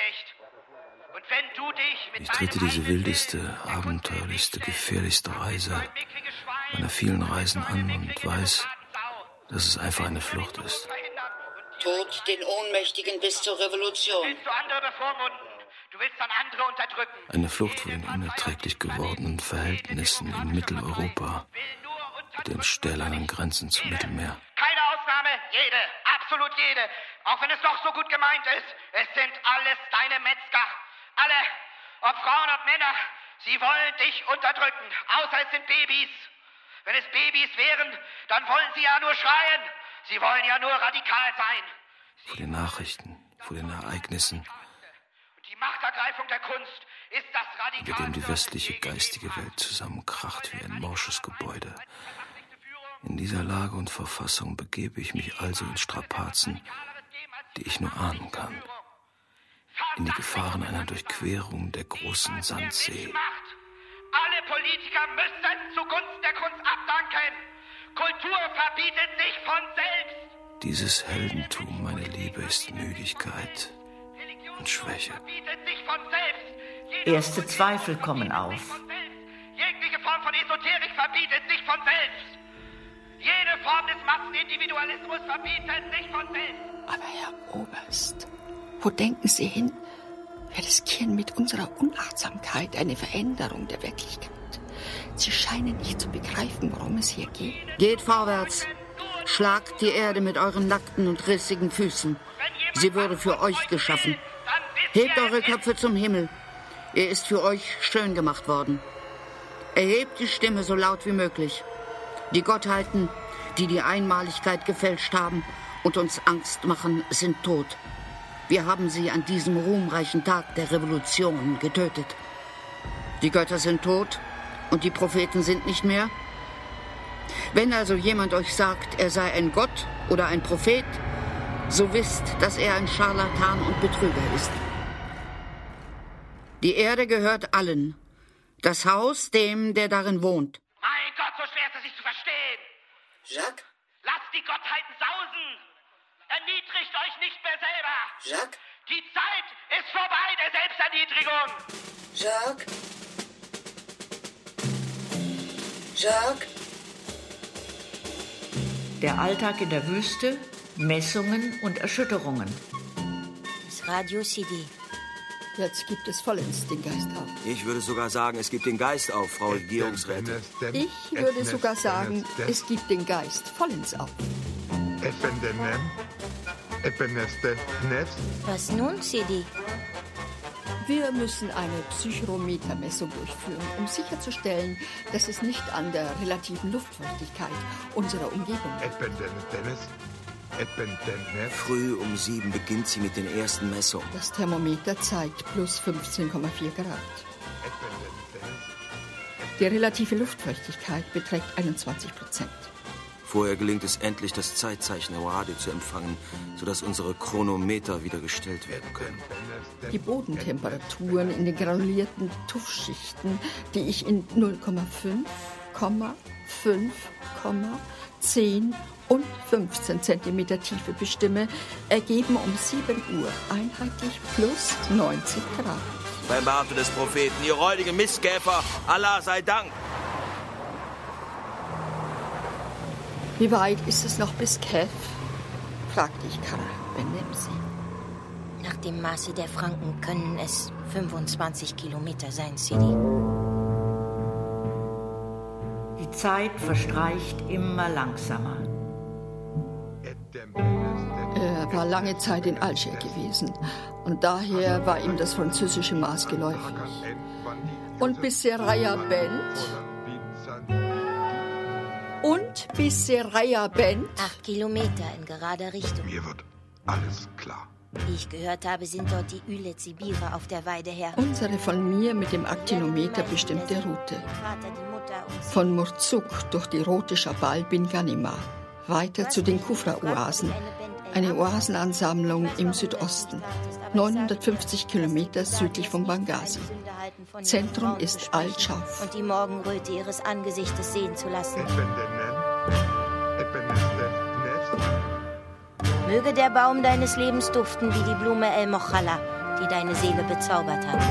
Speaker 6: Ich trete diese wildeste, abenteuerlichste, gefährlichste Reise meiner vielen Reisen an und weiß, dass es einfach eine Flucht ist.
Speaker 2: Tod den Ohnmächtigen bis zur Revolution.
Speaker 13: Willst du andere bevormunden? Du willst dann andere unterdrücken.
Speaker 6: Eine Flucht vor den unerträglich gewordenen Verhältnissen in Mitteleuropa, mit den stählernen Grenzen zum Mittelmeer.
Speaker 13: Keine Ausnahme, jede, absolut jede. Auch wenn es doch so gut gemeint ist. Es sind alles deine Metzger. Alle, ob Frauen, ob Männer. Sie wollen dich unterdrücken, außer es sind Babys. Wenn es Babys wären, dann wollen sie ja nur schreien. Sie wollen ja nur radikal sein.
Speaker 6: Vor den Nachrichten, vor den Ereignissen,
Speaker 13: Die Machtergreifung der Kunst ist das
Speaker 6: über dem
Speaker 13: Radikal.
Speaker 6: die westliche geistige Welt zusammenkracht wie ein morsches Gebäude. In dieser Lage und Verfassung begebe ich mich also in Strapazen, die ich nur ahnen kann. In die Gefahren einer Durchquerung der großen Sandsee.
Speaker 13: Alle Politiker müssen zugunsten der Kunst abdanken. Kultur verbietet sich von selbst.
Speaker 6: Dieses Heldentum, meine Liebe, ist Müdigkeit und Schwäche.
Speaker 13: Verbietet sich von selbst.
Speaker 5: Erste Zweifel kommen auf.
Speaker 13: Jegliche Form von Esoterik verbietet sich von selbst. Jede Form des Massenindividualismus verbietet sich von selbst.
Speaker 4: Aber Herr Oberst, wo denken Sie hin? Wir riskieren mit unserer Unachtsamkeit eine Veränderung der Wirklichkeit. Sie scheinen nicht zu begreifen, worum es hier geht.
Speaker 2: Geht vorwärts. Schlagt die Erde mit euren nackten und rissigen Füßen. Sie wurde für euch geschaffen. Hebt eure Köpfe zum Himmel. Er ist für euch schön gemacht worden. Erhebt die Stimme so laut wie möglich. Die Gottheiten, die die Einmaligkeit gefälscht haben und uns Angst machen, sind tot. Wir haben sie an diesem ruhmreichen Tag der Revolution getötet. Die Götter sind tot und die Propheten sind nicht mehr. Wenn also jemand euch sagt, er sei ein Gott oder ein Prophet, so wisst, dass er ein Scharlatan und Betrüger ist. Die Erde gehört allen. Das Haus dem, der darin wohnt.
Speaker 13: Mein Gott, so schwer ist es sich zu verstehen.
Speaker 2: Jacques?
Speaker 13: Lasst die Gottheiten sausen. Erniedrigt euch nicht mehr selber.
Speaker 2: Jacques?
Speaker 13: Die Zeit ist vorbei der Selbsterniedrigung.
Speaker 2: Jacques? Jacques?
Speaker 5: Der Alltag in der Wüste, Messungen und Erschütterungen.
Speaker 7: Das Radio CD.
Speaker 4: Jetzt gibt es vollends den Geist auf.
Speaker 6: Ich würde sogar sagen, es gibt den Geist auf, Frau Regierungsrätin.
Speaker 4: Ich würde sogar sagen, es gibt den Geist vollends auf.
Speaker 7: Was nun, CD?
Speaker 4: Wir müssen eine Psychrometermessung durchführen, um sicherzustellen, dass es nicht an der relativen Luftfeuchtigkeit unserer Umgebung liegt.
Speaker 6: Früh um 7 beginnt sie mit den ersten Messungen.
Speaker 4: Das Thermometer zeigt plus 15,4 Grad. Die relative Luftfeuchtigkeit beträgt 21%.
Speaker 6: Vorher gelingt es endlich, das Zeitzeichen im Radio zu empfangen, sodass unsere Chronometer wieder gestellt werden können.
Speaker 4: Die Bodentemperaturen in den granulierten Tuffschichten, die ich in 0,5, 5, 10 und 15 Zentimeter Tiefe bestimme, ergeben um 7 Uhr einheitlich plus 90 Grad.
Speaker 6: Beim Beamten des Propheten, ihr räudigen Mistkäfer, Allah sei Dank!
Speaker 4: Wie weit ist es noch bis Kef? Fragte ich Karl Ben-Nemsi.
Speaker 7: Nach dem Maße der Franken können es 25 Kilometer sein, Sidi.
Speaker 5: Die Zeit verstreicht immer langsamer.
Speaker 4: Er war lange Zeit in Alger gewesen und daher war ihm das französische Maß geläufig. Und bis Seraya Bend?
Speaker 7: 8 Kilometer in gerader Richtung.
Speaker 9: Mir wird alles klar.
Speaker 7: Wie ich gehört habe, sind dort die Üle-Zibira auf der Weide her.
Speaker 4: Unsere von mir mit dem Aktinometer bestimmte Route. Von Murzuk durch die rote Schabal bin Ghanima, weiter zu den Kufra-Oasen, eine Oasenansammlung im Südosten, 950 Kilometer südlich von Benghazi. Zentrum ist Al-Schaf.
Speaker 7: Und die Morgenröte ihres Angesichtes sehen zu lassen. Möge der Baum deines Lebens duften wie die Blume El-Mochala, die deine Seele bezaubert hat.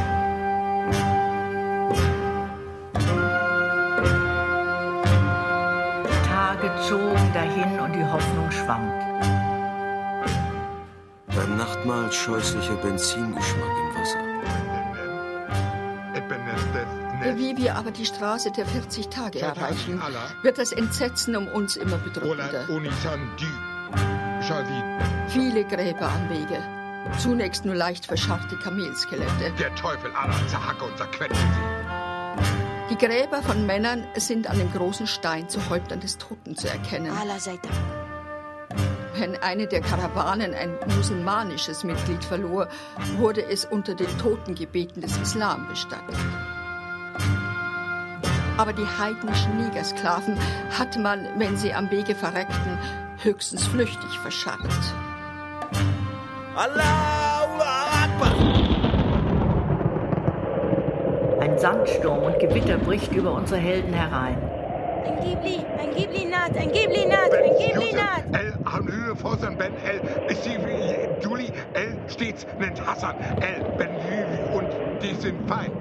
Speaker 5: Tage zogen dahin und die Hoffnung schwand.
Speaker 6: Beim Nachtmahl scheußlicher Benzingeschmack im Wasser.
Speaker 4: Wie wir aber die Straße der 40 Tage erreichen, wird das Entsetzen um uns immer bedrückender. Viele Gräber am Wege. Zunächst nur leicht verscharrte Kamelskelette.
Speaker 9: Der Teufel Allah zerhacke und zerquetsche sie.
Speaker 4: Die Gräber von Männern sind an dem großen Stein zu Häuptern des Toten zu erkennen.
Speaker 7: Allah sei Dank.
Speaker 4: Wenn eine der Karawanen ein musulmanisches Mitglied verlor, wurde es unter den Totengebeten des Islam bestattet. Aber die heidnischen Negersklaven hat man, wenn sie am Wege verreckten, höchstens flüchtig verscharrt.
Speaker 6: Allahu Akbar!
Speaker 5: Ein Sandsturm und Gewitter bricht über unsere Helden herein.
Speaker 7: Ein Ghibli naht, ein Ghibli naht, ein Ghibli naht.
Speaker 9: El Hanhü Fosan Ben El Juli El stets nennt Hassan El Ben und die sind fein.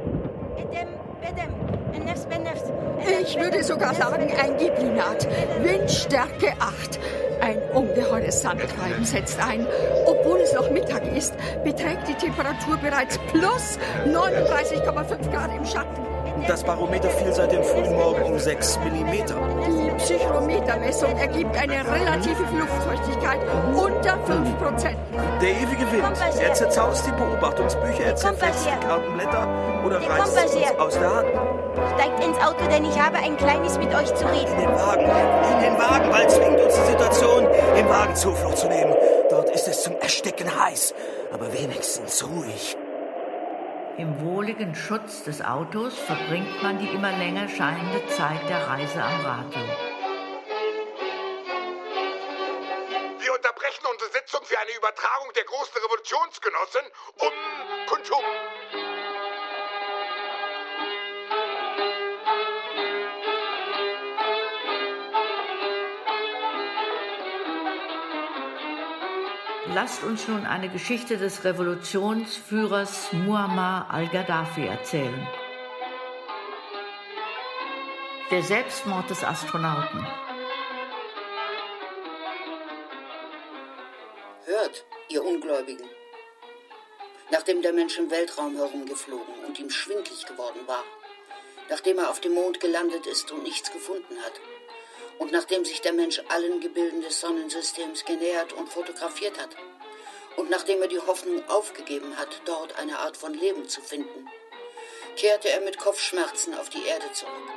Speaker 4: Ich würde sogar sagen, ein Ghibli naht. Windstärke 8. Ein ungeheures Sandtreiben setzt ein. Obwohl es noch Mittag ist, beträgt die Temperatur bereits plus 39,5 Grad im Schatten.
Speaker 6: Das Barometer fiel seit dem frühen Morgen um 6 Millimeter.
Speaker 4: Die Psychrometermessung ergibt eine relative Luftfeuchtigkeit unter 5%.
Speaker 6: Der ewige Wind, er zerzaust die Beobachtungsbücher, er zerfetzt die Kartenblätter oder reißt es uns aus der Hand.
Speaker 7: Steigt ins Auto, denn ich habe ein kleines mit euch zu reden.
Speaker 6: In den Wagen, bald zwingt uns die Situation, im Wagen Zuflucht zu nehmen. Dort ist es zum Ersticken heiß, aber wenigstens ruhig.
Speaker 5: Im wohligen Schutz des Autos verbringt man die immer länger scheinende Zeit der Reise am Radio.
Speaker 9: Wir unterbrechen unsere Sitzung für eine Übertragung der großen Revolutionsgenossen Kuntum.
Speaker 5: Lasst uns nun eine Geschichte des Revolutionsführers Muammar al-Gaddafi erzählen. Der Selbstmord des Astronauten.
Speaker 2: Hört, ihr Ungläubigen. Nachdem der Mensch im Weltraum herumgeflogen und ihm schwindlig geworden war, nachdem er auf dem Mond gelandet ist und nichts gefunden hat, und nachdem sich der Mensch allen Gebilden des Sonnensystems genähert und fotografiert hat, und nachdem er die Hoffnung aufgegeben hat, dort eine Art von Leben zu finden, kehrte er mit Kopfschmerzen auf die Erde zurück.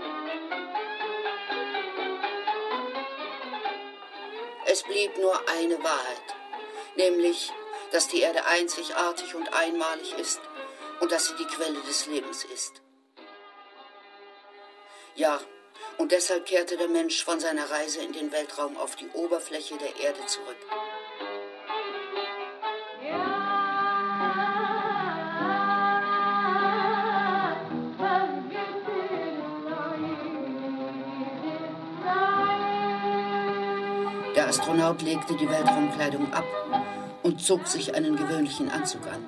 Speaker 2: Es blieb nur eine Wahrheit, nämlich, dass die Erde einzigartig und einmalig ist und dass sie die Quelle des Lebens ist. Ja, und deshalb kehrte der Mensch von seiner Reise in den Weltraum auf die Oberfläche der Erde zurück. Der Astronaut legte die Weltraumkleidung ab und zog sich einen gewöhnlichen Anzug an.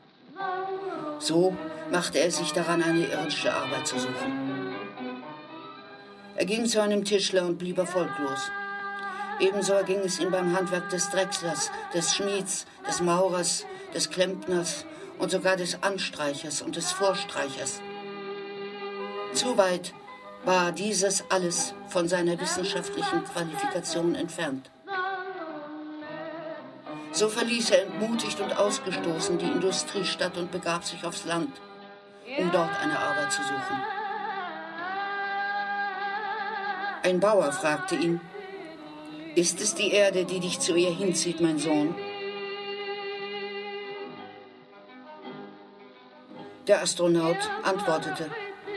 Speaker 2: So machte er sich daran, eine irdische Arbeit zu suchen. Er ging zu einem Tischler und blieb erfolglos. Ebenso erging es ihm beim Handwerk des Drechslers, des Schmieds, des Maurers, des Klempners und sogar des Anstreichers und des Vorstreichers. Zu weit war dieses alles von seiner wissenschaftlichen Qualifikation entfernt. So verließ er entmutigt und ausgestoßen die Industriestadt und begab sich aufs Land, um dort eine Arbeit zu suchen. Ein Bauer fragte ihn: Ist es die Erde, die dich zu ihr hinzieht, mein Sohn? Der Astronaut antwortete: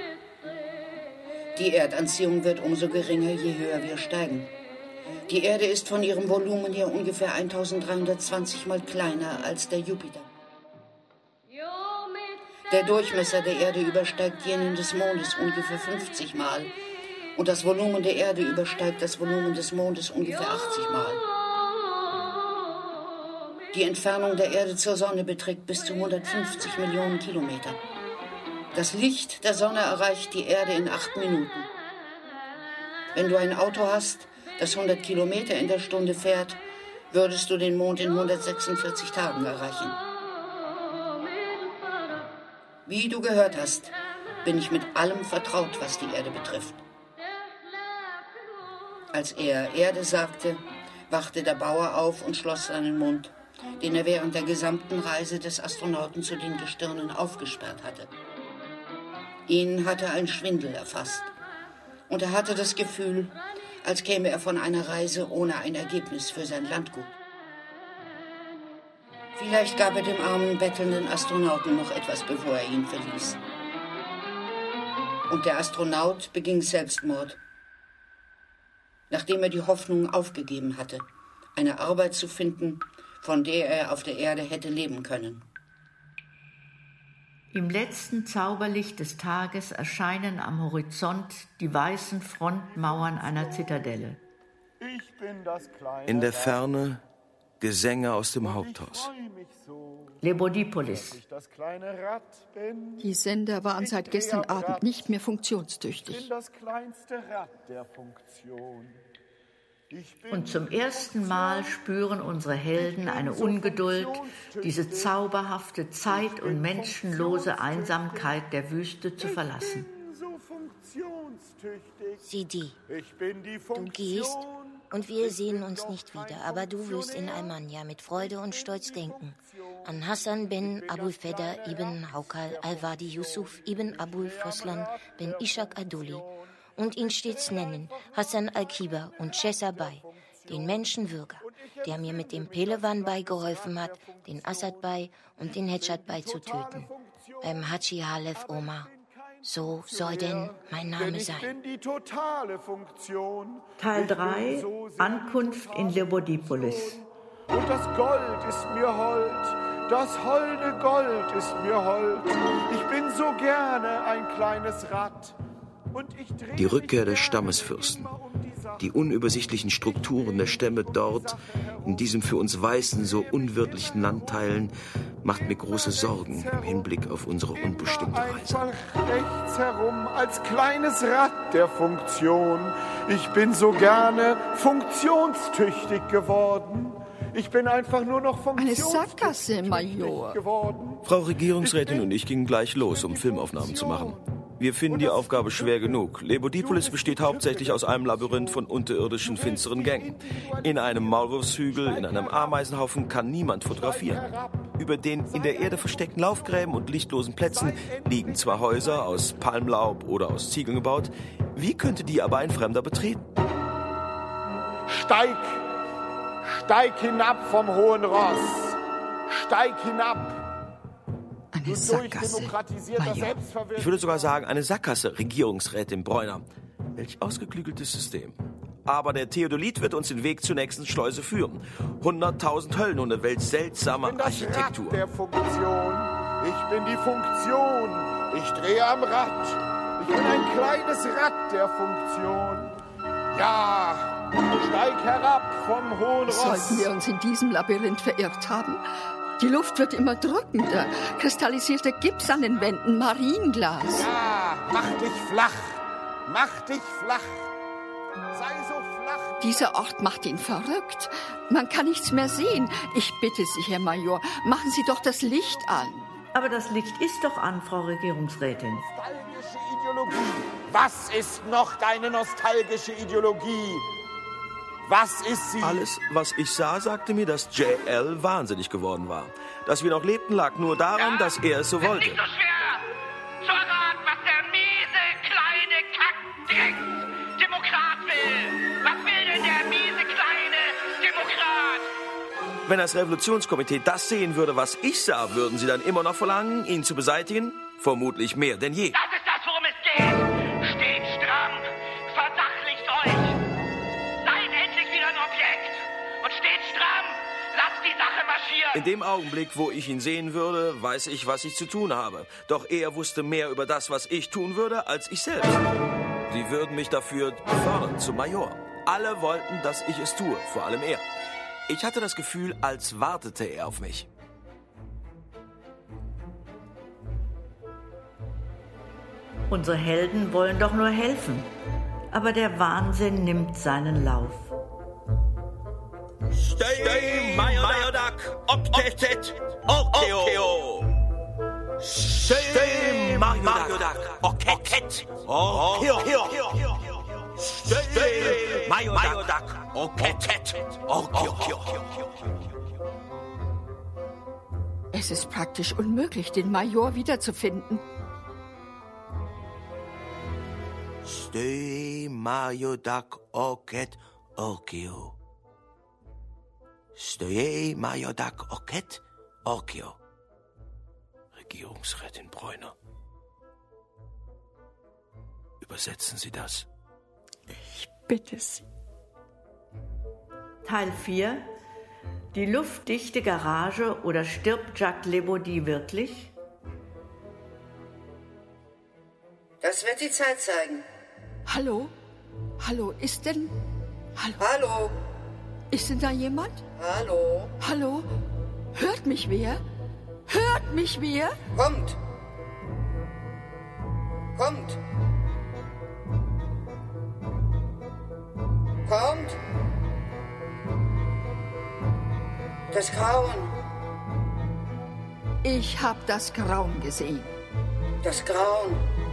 Speaker 2: Die Erdanziehung wird umso geringer, je höher wir steigen. Die Erde ist von ihrem Volumen her ungefähr 1320 Mal kleiner als der Jupiter. Der Durchmesser der Erde übersteigt jenen des Mondes ungefähr 50 Mal und das Volumen der Erde übersteigt das Volumen des Mondes ungefähr 80 Mal. Die Entfernung der Erde zur Sonne beträgt bis zu 150 Millionen Kilometer. Das Licht der Sonne erreicht die Erde in 8 Minuten. Wenn du ein Auto hast, das 100 Kilometer in der Stunde fährt, würdest du den Mond in 146 Tagen erreichen. Wie du gehört hast, bin ich mit allem vertraut, was die Erde betrifft. Als er Erde sagte, wachte der Bauer auf und schloss seinen Mund, den er während der gesamten Reise des Astronauten zu den Gestirnen aufgesperrt hatte. Ihn hatte ein Schwindel erfasst und er hatte das Gefühl, als käme er von einer Reise ohne ein Ergebnis für sein Landgut. Vielleicht gab er dem armen, bettelnden Astronauten noch etwas, bevor er ihn verließ. Und der Astronaut beging Selbstmord, nachdem er die Hoffnung aufgegeben hatte, eine Arbeit zu finden, von der er auf der Erde hätte leben können.
Speaker 5: Im letzten Zauberlicht des Tages erscheinen am Horizont die weißen Frontmauern einer Zitadelle.
Speaker 6: In der Ferne Gesänge aus dem Haupthaus.
Speaker 5: Lebodipolis.
Speaker 4: Die Sender waren seit gestern Abend nicht mehr funktionstüchtig.
Speaker 5: Und zum ersten Mal spüren unsere Helden eine Ungeduld, diese zauberhafte Zeit- und menschenlose Einsamkeit der Wüste zu verlassen.
Speaker 7: Sidi, du gehst und wir sehen uns nicht wieder, aber du wirst in Almanja mit Freude und Stolz denken an Hassan ben Abul Feda ibn Haukal al-Wadi Yusuf ibn Abul Foslan ben Ishaq Aduli und ihn stets nennen Hassan al-Kiba und Chesa Bay, den Menschenwürger, der mir mit dem Pehlewan Bay geholfen hat, den Assad Bay und den Hedjat Bay zu töten, beim Haji Halef Omar. So soll denn mein Name sein.
Speaker 5: Teil 3, Ankunft in Lebodipolis.
Speaker 11: und das Gold ist mir hold, das holde Gold ist mir hold. Ich bin so gerne ein kleines Rad. Und ich drehe
Speaker 6: die Rückkehr des Stammesfürsten, die unübersichtlichen Strukturen der Stämme dort, in diesem für uns Weißen so unwirtlichen Landteilen, macht mir große Sorgen im Hinblick auf unsere unbestimmte Reise.
Speaker 11: Einfach rechts herum als kleines Rad der Funktion. Ich bin so gerne funktionstüchtig geworden. Ich bin einfach nur noch funktionstüchtig
Speaker 4: Eine Sackgasse, Major.
Speaker 11: geworden.
Speaker 6: Frau Regierungsrätin und ich gingen gleich los, um Filmaufnahmen zu machen. Wir finden die Aufgabe schwer genug. Lebodipolis besteht hauptsächlich aus einem Labyrinth von unterirdischen, finsteren Gängen. In einem Maulwurfshügel, in einem Ameisenhaufen kann niemand fotografieren. Über den in der Erde versteckten Laufgräben und lichtlosen Plätzen liegen zwar Häuser aus Palmlaub oder aus Ziegeln gebaut. Wie könnte die aber ein Fremder betreten?
Speaker 11: Steig hinab vom hohen Ross. Steig hinab.
Speaker 4: Eine Sackgasse, Major.
Speaker 6: Ich würde sogar sagen, eine Sackgasse, Regierungsrätin Bräuner. Welch ausgeklügeltes System. Aber der Theodolit wird uns den Weg zur nächsten Schleuse führen. 100.000 Höllenhunde, welch seltsame Architektur.
Speaker 11: Ich bin das Rad der Funktion. Ich bin die Funktion. Ich drehe am Rad. Ich bin ein kleines Rad der Funktion. Ja, steig herab vom hohen Ross.
Speaker 4: Sollten wir uns in diesem Labyrinth verirrt haben? Die Luft wird immer drückender. Kristallisierte Gips an den Wänden, Marienglas.
Speaker 11: Ja, mach dich flach. Mach dich flach. Sei so flach.
Speaker 4: Dieser Ort macht ihn verrückt. Man kann nichts mehr sehen. Ich bitte Sie, Herr Major, machen Sie doch das Licht an.
Speaker 5: Aber das Licht ist doch an, Frau Regierungsrätin.
Speaker 11: Nostalgische Ideologie. Was ist noch deine nostalgische Ideologie? Was ist sie?
Speaker 6: Alles, was ich sah, sagte mir, dass J.L. wahnsinnig geworden war. Dass wir noch lebten, lag nur daran, dass er es so wollte.
Speaker 13: Nicht so schwer zu erraten, was der miese, kleine Kackdrecks Demokrat will. Was will denn der miese, kleine Demokrat?
Speaker 6: Wenn das Revolutionskomitee das sehen würde, was ich sah, würden sie dann immer noch verlangen, ihn zu beseitigen? Vermutlich mehr denn je.
Speaker 13: Das ist das, worum es geht. Steht stramm, versachlicht euch. Seid endlich wieder ein Objekt. Und steht stramm, lasst die Sache marschieren.
Speaker 6: In dem Augenblick, wo ich ihn sehen würde, weiß ich, was ich zu tun habe. Doch er wusste mehr über das, was ich tun würde, als ich selbst. Sie würden mich dafür befördern zum Major. Alle wollten, dass ich es tue, vor allem er. Ich hatte das Gefühl, als wartete er auf mich.
Speaker 5: Unsere Helden wollen doch nur helfen. Aber der Wahnsinn nimmt seinen Lauf.
Speaker 10: Stay Majodak Optet Okeo. Stay Majodak Oket Okeo. Stay Majodak Oket Okeo.
Speaker 4: Es ist praktisch unmöglich, den Major wiederzufinden.
Speaker 6: Stay Majodak Oket Okeo. Stay Majodak Oket Okeo. Regierungsrätin Bräuner. Übersetzen Sie das.
Speaker 4: Ich bitte Sie.
Speaker 5: Teil 4. Die luftdichte Garage oder stirbt Jacques Lebaudy wirklich?
Speaker 2: Das wird die Zeit zeigen.
Speaker 4: Hallo? Hallo, ist denn...
Speaker 2: Hallo?
Speaker 4: Ist denn da jemand?
Speaker 2: Hallo?
Speaker 4: Hallo? Hört mich wer? Hört mich wer?
Speaker 2: Kommt! Kommt! Kommt! Das Grauen.
Speaker 4: Ich hab das Grauen gesehen.
Speaker 2: Das Grauen.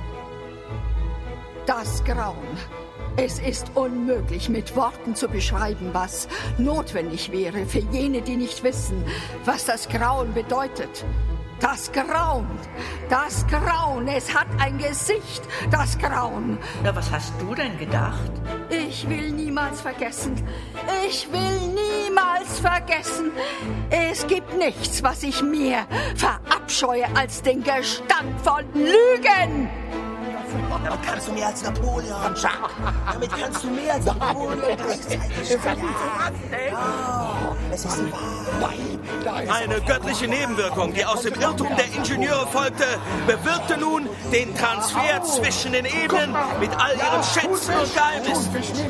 Speaker 4: Das Grauen. Es ist unmöglich, mit Worten zu beschreiben, was notwendig wäre für jene, die nicht wissen, was das Grauen bedeutet. Das Grauen. Das Grauen. Es hat ein Gesicht, das Grauen.
Speaker 5: Na, was hast du denn gedacht?
Speaker 4: Ich will niemals vergessen. Ich will niemals vergessen. Es gibt nichts, was ich mehr verabscheue als den Gestank von Lügen.
Speaker 16: Damit kannst du mehr als Napoleon, Jacques. Damit kannst du mehr als Napoleon gleichzeitig. Das ist
Speaker 3: Nein, da ist
Speaker 6: Eine göttliche Nebenwirkung, die aus dem Irrtum der Ingenieure folgte, bewirkte nun den Transfer zwischen den Ebenen mit all ihren Schätzen und Geheimnissen.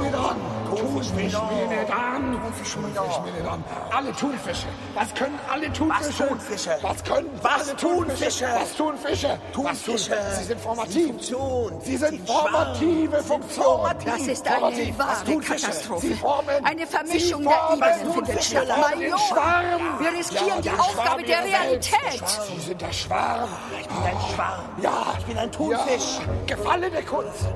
Speaker 3: Thunfischmedon. Alle Thunfische. Was können alle Thunfische? Was tun Fische? Sie sind formativ. Sie sind formative Funktion.
Speaker 4: Das ist eine wahre Katastrophe. Eine Vermischung der Ebenen findet statt. Major, wir riskieren die Aufgabe der Realität.
Speaker 3: Sie sind der Schwarm.
Speaker 16: Ich bin ein Schwarm.
Speaker 3: Ja.
Speaker 16: Ich bin ein Thunfisch.
Speaker 3: Ja. Gefalle der Kunst.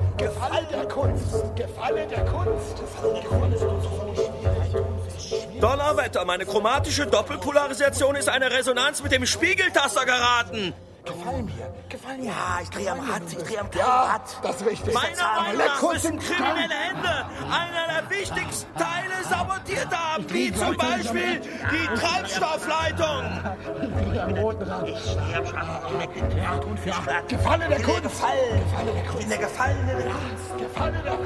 Speaker 6: Donnerwetter, meine chromatische Doppelpolarisation ist eine Resonanz mit dem Spiegeltaster geraten.
Speaker 3: Gefallen mir.
Speaker 16: Ja, ich drehe am Rad.
Speaker 3: Ja, das ist richtig.
Speaker 6: Meiner Meinung nach müssen kriminelle Hände einer der wichtigsten Teile sabotiert haben, wie zum Beispiel die Treibstoffleitung.
Speaker 3: Gefalle der Kunst.
Speaker 16: Ich bin der Gefallene der Kunst.
Speaker 3: Gefallene der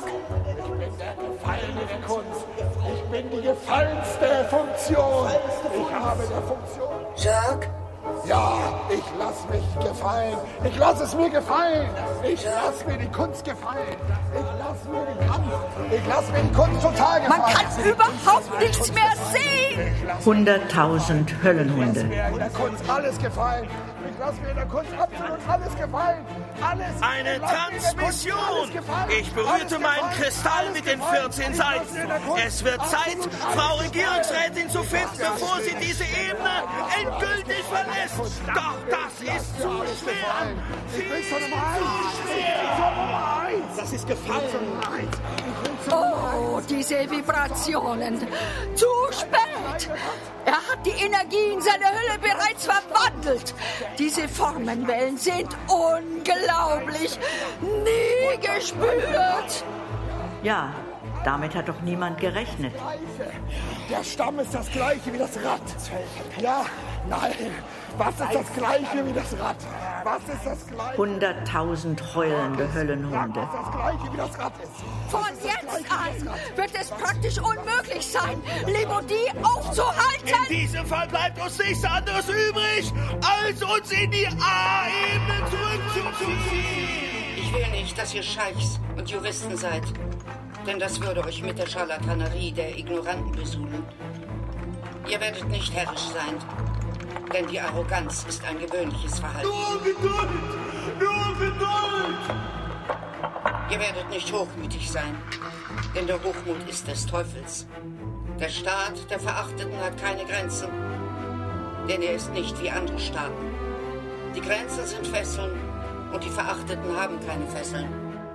Speaker 3: Kunst. Ich bin die gefallenste Funktion. Ich habe eine Funktion.
Speaker 2: Jacques?
Speaker 3: Ja, ich lass mich gefallen. Ich lass es mir gefallen. Ich lass mir die Kunst gefallen. Ich lass mir den Kampf. Ich lass mir die Kunst total gefallen.
Speaker 4: Man kann überhaupt nichts mehr sehen.
Speaker 5: 100.000 Höllenhunde.
Speaker 3: Ich lass mir in der Kunst alles gefallen. Ich lass mir in der Kunst absolut alles gefallen. Alles.
Speaker 6: Eine Transmission. Ich berührte meinen Kristall mit den 14 Seiten. Es wird Zeit, Frau Regierungsrätin zu finden, bevor sie diese Ebene endgültig verlässt. Doch das ist zu schwer.
Speaker 3: Ich will zur Nummer 1.
Speaker 16: Das ist gefallen.
Speaker 4: Oh, diese Vibrationen. Zu spät. Er hat die Energie in seine Hülle bereits verwandelt. Diese Formenwellen sind unglaublich. Nie gespürt.
Speaker 5: Ja, damit hat doch niemand gerechnet.
Speaker 3: Der Stamm ist das gleiche wie das Rad. Ja, nein. Was ist das gleiche wie das Rad? Was ist das gleiche?
Speaker 5: 100.000 heulende Höllenhunde.
Speaker 3: Was das gleiche wie das Rad ist?
Speaker 4: Von jetzt an wird es praktisch unmöglich sein, Libodie aufzuhalten.
Speaker 6: In diesem Fall bleibt uns nichts anderes übrig, als uns in die A-Ebene zurückzuziehen.
Speaker 2: Ich will nicht, dass ihr Scheichs und Juristen seid. Denn das würde euch mit der Scharlatanerie der Ignoranten besudeln. Ihr werdet nicht herrisch sein. Denn die Arroganz ist ein gewöhnliches Verhalten.
Speaker 6: Nur Geduld! Nur Geduld!
Speaker 2: Ihr werdet nicht hochmütig sein. Denn der Hochmut ist des Teufels. Der Staat der Verachteten hat keine Grenzen. Denn er ist nicht wie andere Staaten. Die Grenzen sind Fesseln und die Verachteten haben keine Fesseln.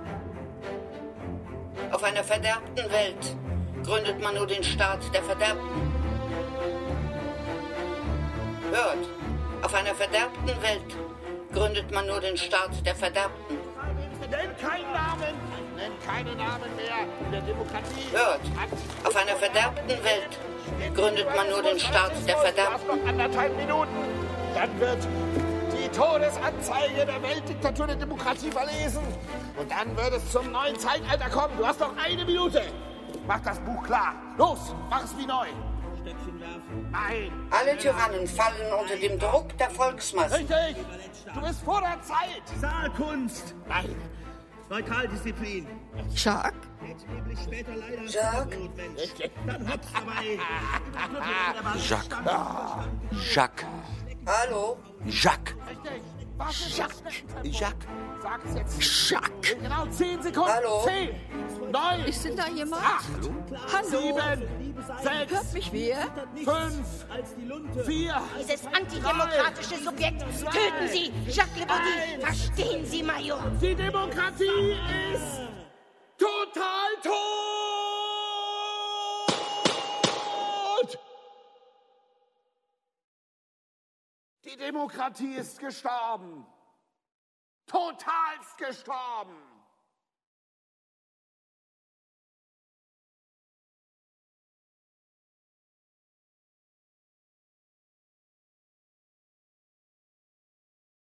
Speaker 2: Auf einer verderbten Welt gründet man nur den Staat der Verderbten. Hört, auf einer verderbten Welt gründet man nur den Staat der Verderbten.
Speaker 3: Nennt keinen Namen, nennt keine Namen mehr in der Demokratie.
Speaker 2: Hört, auf einer verderbten Welt gründet man nur den Staat der Verderbten.
Speaker 3: Noch 1,5 Minuten, dann wird die Todesanzeige der Weltdiktatur der Demokratie verlesen. Und dann wird es zum neuen Zeitalter kommen. Du hast noch 1 Minute. Mach das Buch klar. Los, mach es wie neu. Nein.
Speaker 2: Alle Tyrannen fallen unter dem Druck der Volksmasse.
Speaker 3: Richtig. Du bist vor der Zeit.
Speaker 16: Saalkunst.
Speaker 3: Nein.
Speaker 16: Neutral-Disziplin.
Speaker 4: Jacques?
Speaker 2: Jacques?
Speaker 16: Dann hops dabei.
Speaker 6: Jacques.
Speaker 2: Hallo?
Speaker 6: Jacques.
Speaker 3: Jacques. Sag es jetzt.
Speaker 4: Jacques.
Speaker 3: Genau 10 Sekunden.
Speaker 2: Hallo?
Speaker 3: 10, 9,
Speaker 4: Ist denn da jemand?
Speaker 3: 8,
Speaker 4: Hallo?
Speaker 3: 7, 6,
Speaker 4: Hört mich wer?
Speaker 3: 5, 4.
Speaker 7: Dieses antidemokratische Subjekt. Töten Sie, Jacques Libodie. Verstehen Sie, Major?
Speaker 3: Die Demokratie ist total tot! Die Demokratie ist gestorben. Totalst gestorben.